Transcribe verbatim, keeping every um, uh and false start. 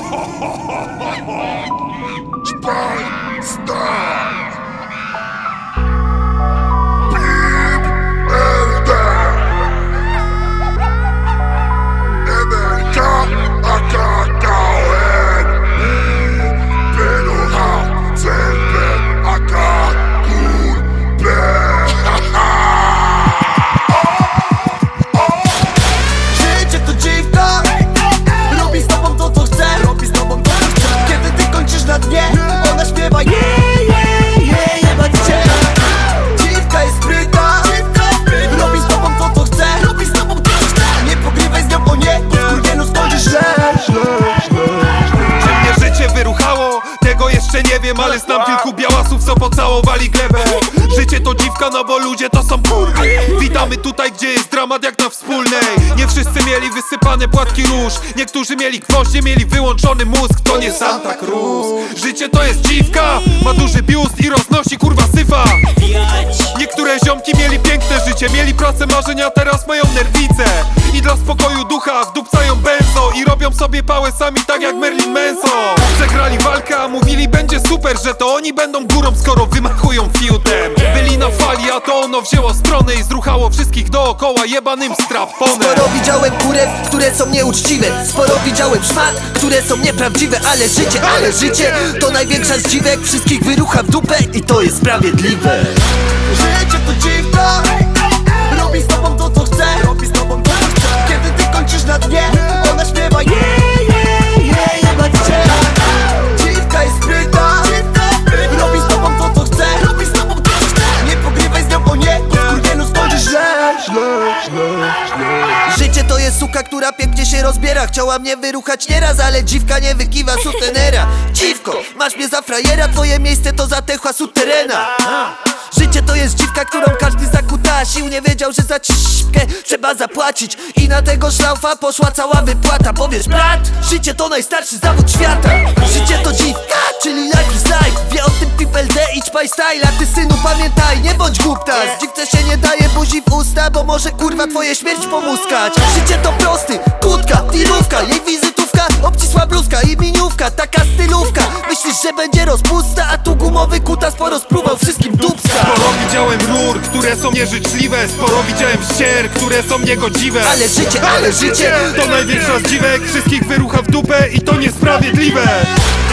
Spine Style. Ona śpiewa je, je, je, jebać cię. Dziwka jest sprytna, robi z tobą to co chce, robi z tobą to co chce. Nie pogrywaj z nią o nie, bo skurwielu skończysz źle. Czy mnie życie wyruchało? Tego jeszcze nie wiem, ale znam kilku białasów, co pocałowali glebę. Życie to dziwka, no bo ludzie to są kurwy. Witamy tutaj, gdzie jest dramat jak na wspólnej. Nie wszyscy mieli wysypane płatki róż. Niektórzy mieli gwoździe, mieli wyłączony mózg. To nie Santa Cruz. Życie to jest dziwka, ma duży biust i roznosi kurwa syfa. Niektóre ziomki mieli piękne życie, mieli pracę marzenia, teraz mają nerwice. I dla spokoju ducha wdupcają benzo i robią sobie pałę sami tak jak Marilyn Manson. Przegrali walkę, a mówili będzie super, że to oni będą górą, skoro wymachują fiutem. Byli na fali, a to ono wzięło stronę i zruchało wszystkich dookoła jebanym straponem. Sporo widziałem kurew, które są nieuczciwe. Sporo widziałem szmat, które są nieprawdziwe. Ale życie, ale życie to największa z dziwek. Wszystkich wyrucha w dupę i to jest sprawiedliwe. Życie to dziwka, robi z tobą to co chce, robi z tobą to co chce. Kiedy ty kończysz na dnie, ona śpiewa je, je, je, jebać cię. Dziwka jest sprytna, robi z tobą to co chce, robi z tobą to co chce. Nie pogrywaj z nią o nie, bo skurwielu skończysz źle. Życie to jest suka, która pięknie się rozbiera. Chciała mnie wyruchać nieraz, ale dziwka nie wykiwa sutenera. Dziwko, masz mnie za frajera, twoje miejsce to zatechła suterena. Życie to jest dziwka, którą każdy zakutasił. Nie wiedział, że za ciszkę trzeba zapłacić. I na tego szlaufa poszła cała wypłata. Powiesz brat, życie to najstarszy zawód świata. Życie to dziwka, czyli life is life. Wie o tym People D, idź by style. A ty synu pamiętaj, nie bądź głuptas. Dziwce się nie daje buzi w usta, bo może kurwa twoje śmierć pomuskać. Życie to prosty, kłódka, tirówka. Jej wizytówka, obcisła bluzka i miniówka. Taka stylówka, myślisz, że będzie rozpusta, a tu gumowy kutas porozpruwał wszystkim dupska. Sporo widziałem rur, które są nieżyczliwe. Sporo widziałem ścier, które są niegodziwe. Ale życie, ale życie to największa z dziwek. Wszystkich wyrucha w dupę i to niesprawiedliwe.